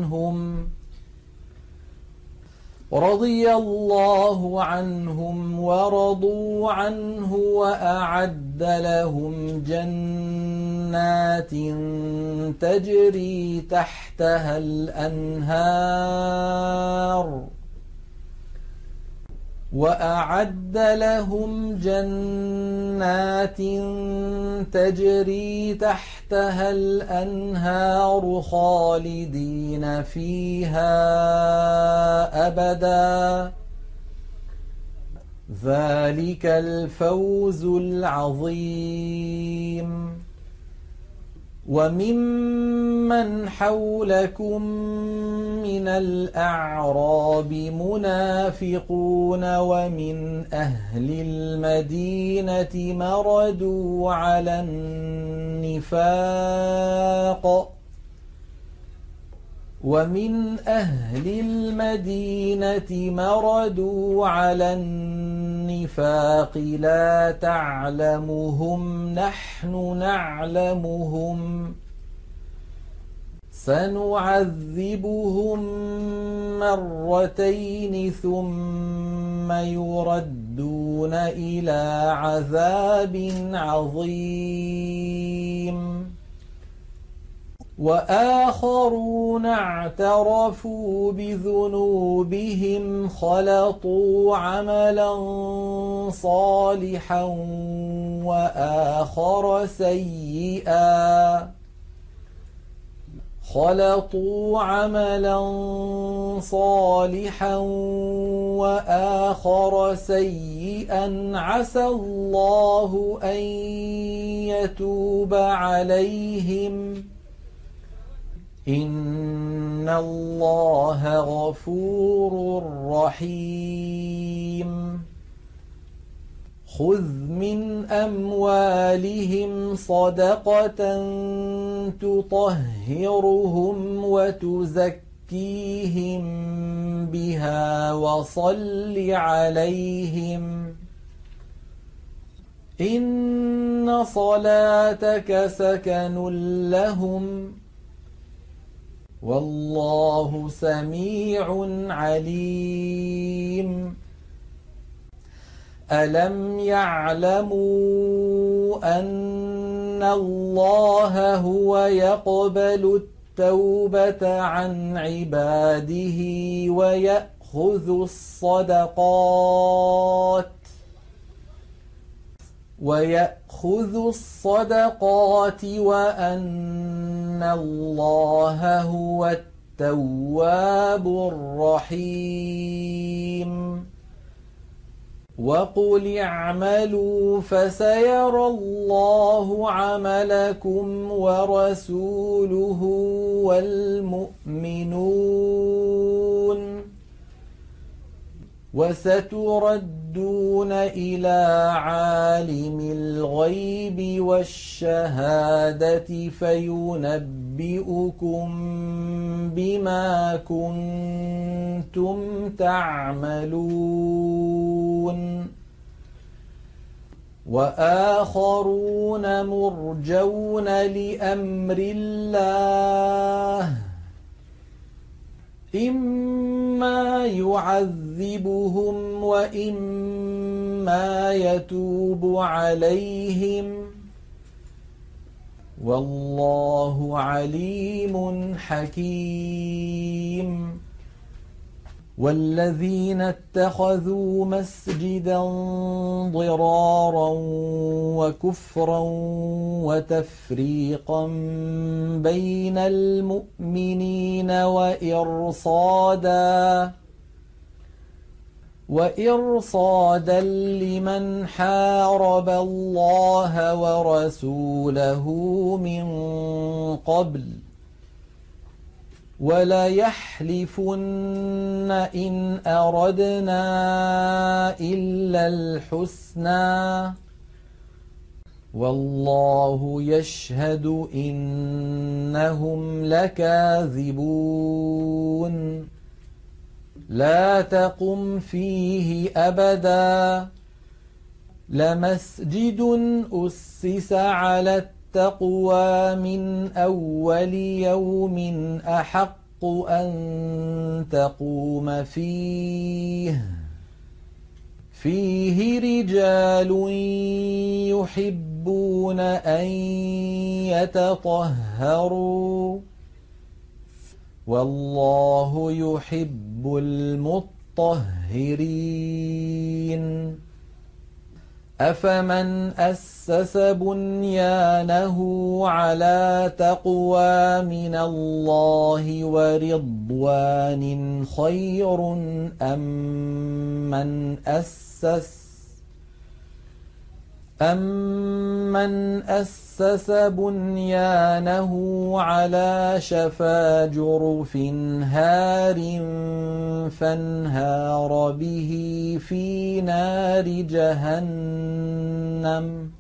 عنهم ورضوا عنه وأعد لهم جنات تجري تحتها الأنهار خالدين فيها أبدا ذلك الفوز العظيم وممن حولكم من الأعراب منافقون ومن أهل المدينة مردوا على النفاق لا تعلمهم نحن نعلمهم سنعذبهم مرتين ثم يردون إلى عذاب عظيم وآخرون اعترفوا بذنوبهم خلطوا عملا صالحا وآخر سيئا عسى الله أن يتوب عليهم إن الله غفور رحيم خذ من أموالهم صدقة تطهرهم وتزكيهم بها وصل عليهم إن صلاتك سكن لهم والله سميع عليم ألم يعلموا أن الله هو يقبل التوبة عن عباده ويأخذ الصدقات وأن الله هو التواب الرحيم وقل اعملوا فسيرى الله عملكم ورسوله والمؤمنون وستردون إلى عالم الغيب والشهادة فينبئكم بما كنتم تعملون وآخرون مرجون لأمر الله إما يعذبهم وإما يتوب عليهم والله عليم حكيم والذين اتخذوا مسجدا ضرارا وكفرا وتفريقا بين المؤمنين وإرصادا لمن حارب الله ورسوله من قبل وليحلفن إن أردنا إلا الحسنى والله يشهد إنهم لكاذبون لا تقم فيه أبدا لمسجد أسس على التقوى من أول يوم أحق أن تقوم فيه رجال يحبون أن يتطهروا والله يحب المطهرين أفمن أسس بنيانه على تقوى من الله ورضوان خير أمن أسس بنيانه على شفا جرف هار فانهار به في نار جهنم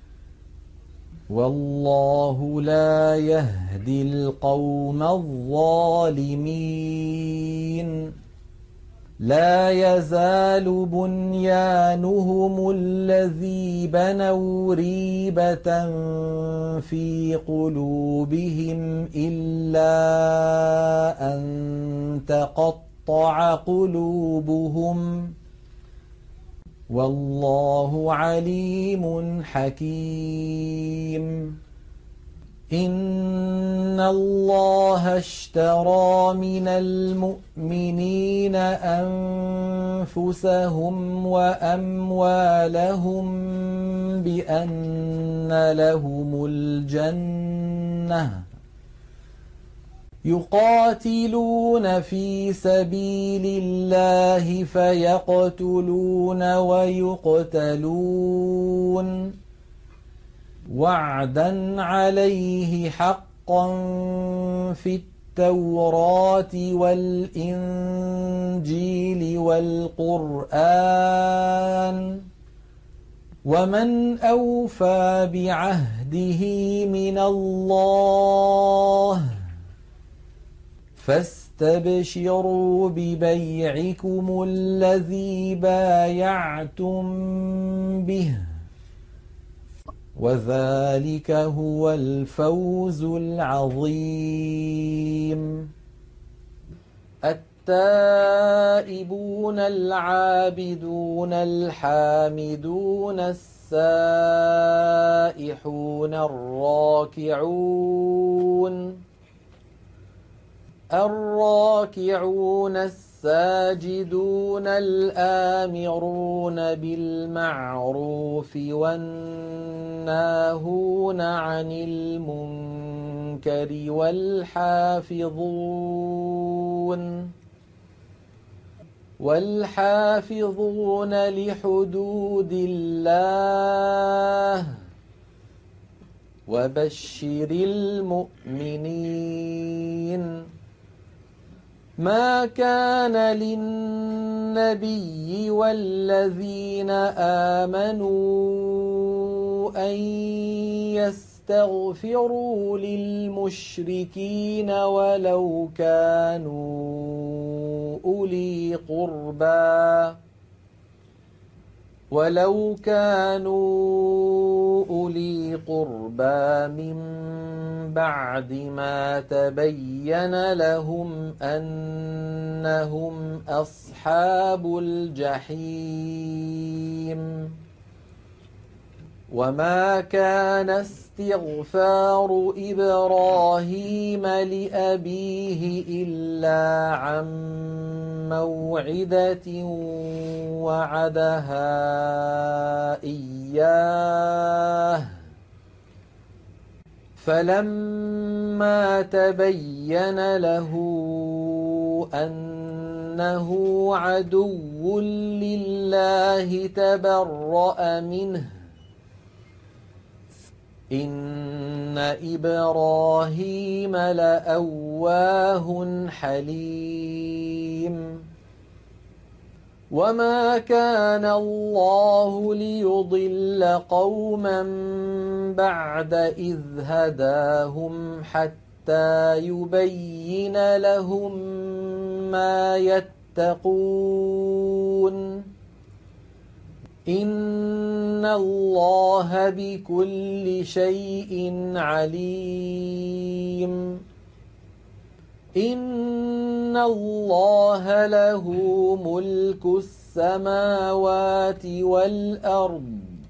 والله لا يهدي القوم الظالمين لا يزال بنيانهم الذي بنوا ريبة في قلوبهم إلا أن تقطع قلوبهم والله عليم حكيم إن الله اشترى من المؤمنين أنفسهم وأموالهم بأن لهم الجنة يقاتلون في سبيل الله فيقتلون ويقتلون وعدا عليه حقا في التوراة والإنجيل والقرآن ومن أوفى بعهده من الله فاستبشروا ببيعكم الذي بايعتم به وذلك هو الفوز العظيم. التائبون العابدون الحامدون السائحون الراكعون الساجدون الآمرون بالمعروف والناهون عن المنكر والحافظون لحدود الله وبشر المؤمنين. ما كان للنبي والذين آمنوا أن يستغفروا للمشركين ولو كانوا أولي قربى من بعد ما تبين لهم أنهم أصحاب الجحيم. وما كان استغفار إبراهيم لأبيه إلا عن موعدة وعدها إياه فلما تبين له أنه عدو لله تبرأ منه إن إبراهيم لأواه حليم. وما كان الله ليضل قوما بعد إذ هداهم حتى يبين لهم ما يتقون إن الله بكل شيء عليم. إن الله له ملك السماوات والأرض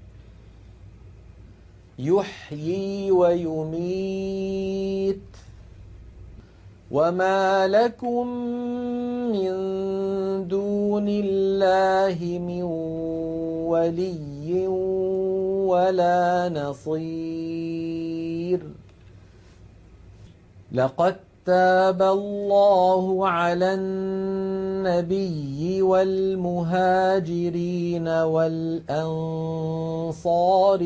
يحيي ويميت وما لكم من دون الله من ولي ولا نصير. لقد تاب الله على النبي والمهاجرين والأنصار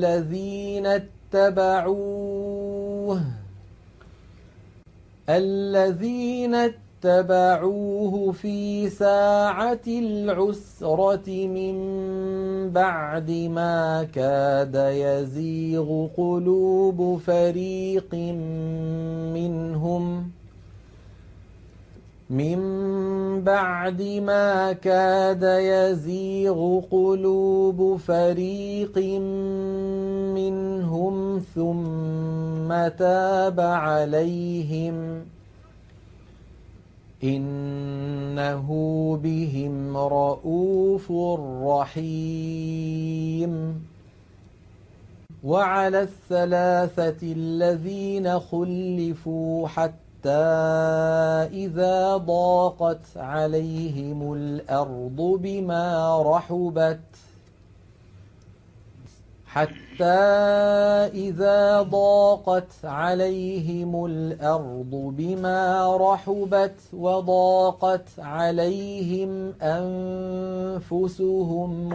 الذين اتبعوه في ساعة العسرة من بعد ما كاد يزيغ قلوب فريق منهم ثم تاب عليهم إنه بهم رءوف رحيم. وعلى الثلاثة الذين خلفوا حتى إذا ضاقت عليهم الأرض بما رحبت وضاقت عليهم أنفسهم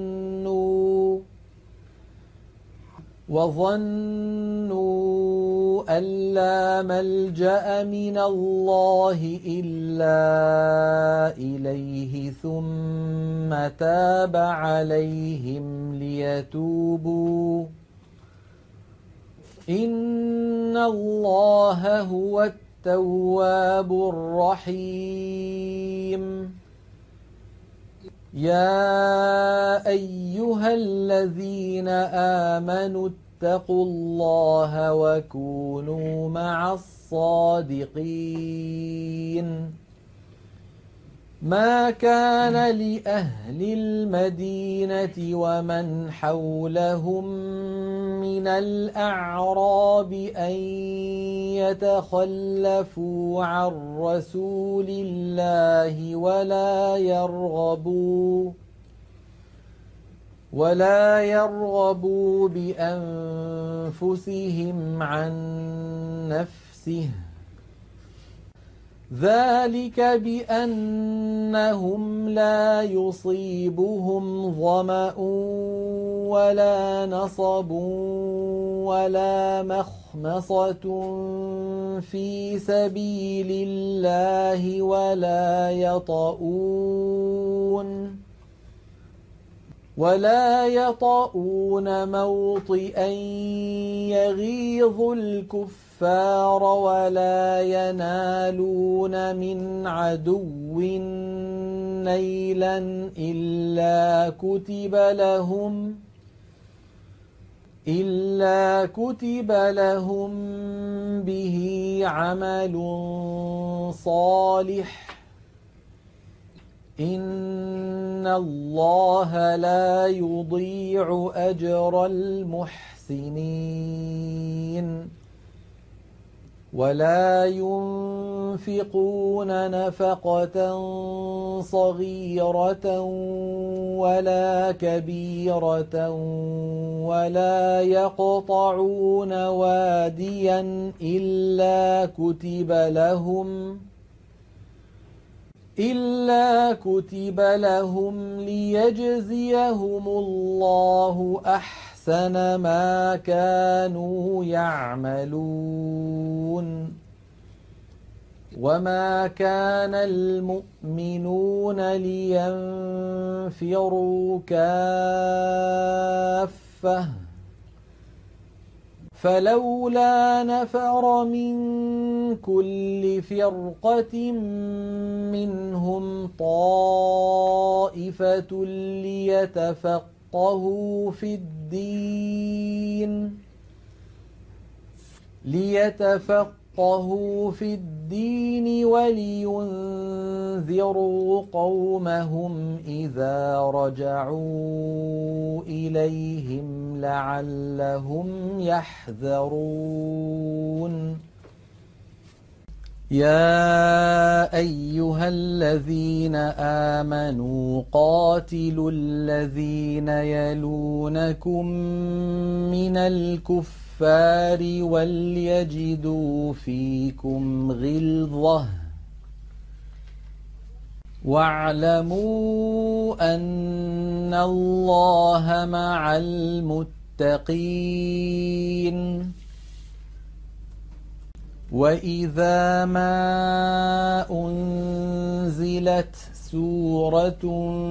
وظنوا أن لا ملجأ من الله إلا إليه ثم تاب عليهم ليتوبوا إن الله هو التواب الرحيم يا أيها الذين آمنوا اتقوا الله وكونوا مع الصادقين ما كان لأهل المدينة ومن حولهم من الأعراب أن يتخلفوا عن رسول الله ولا يرغبوا بأنفسهم عن نفسه ذلك بأنهم لا يصيبهم ظمأ ولا نصب ولا مخمصة في سبيل الله ولا يطؤون موطئا يغيظ الكفار ولا ينالون من عدو نيلا إلا كتب لهم به عمل صالح إن الله لا يضيع أجر المحسنين ولا ينفقون نفقة صغيرة ولا كبيرة ولا يقطعون واديا إلا كتب لهم ليجزيهم الله أحسن ما كانوا يعملون وما كان المؤمنون لينفروا كافة فلولا نفر من كل فرقة منهم طائفة ليتفقهوا في الدين ولينذروا قومهم إذا رجعوا إليهم لعلهم يحذرون يا أيها الذين آمنوا قاتلوا الذين يلونكم من الكفار وليجدوا فيكم غلظة واعلموا أن الله مع المتقين وإذا ما أنزلت سورة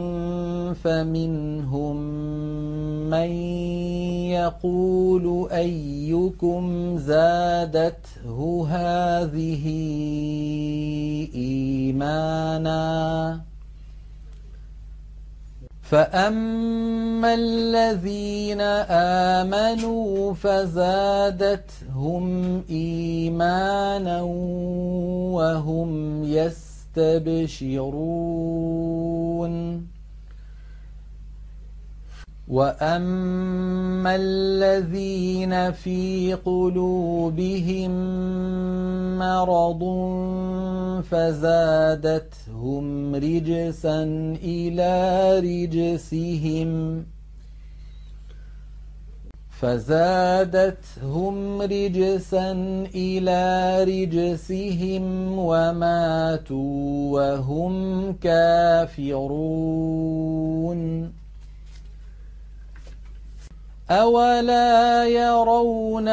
فمنهم من يقول أيكم زادته هذه إيمانا فأما الذين آمنوا فزادتهم إيمانا وهم يستبشرون وأما الذين في قلوبهم مرض فزادتهم رجسا إلى رجسهم وماتوا وهم كافرون أولا يرون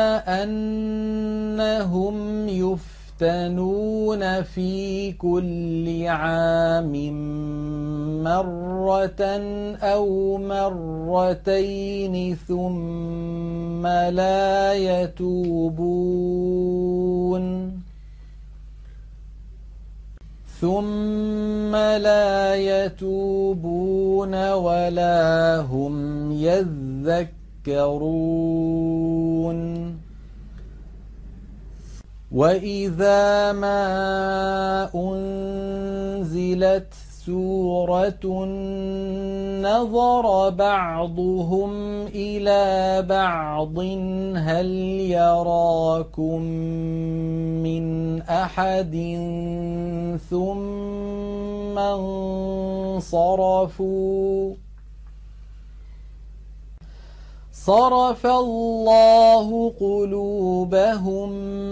أنهم يفتنون في كل عام مرة أو مرتين ثم لا يتوبون ولا هم يذكرون وإذا ما أنزلت سورة نظر بعضهم إلى بعض هل يراكم من أحد ثم انصرفوا صرف الله قلوبهم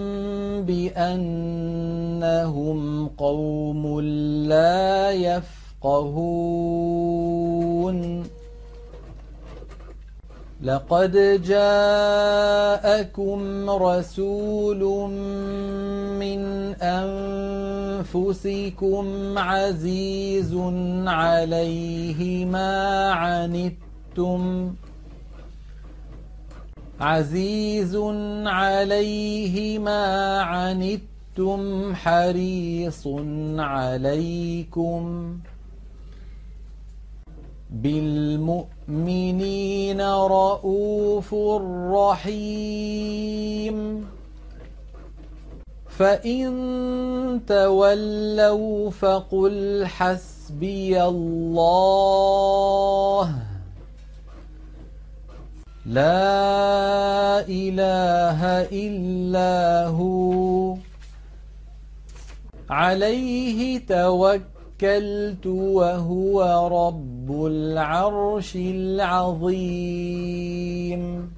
بأنهم قوم لا يفقهون لقد جاءكم رسول من أنفسكم عزيز عليه ما عنتم حريص عليكم بالمؤمنين رءوف رحيم فإن تولوا فقل حسبي الله لا إله إلا هو عليه توكلت وهو رب العرش العظيم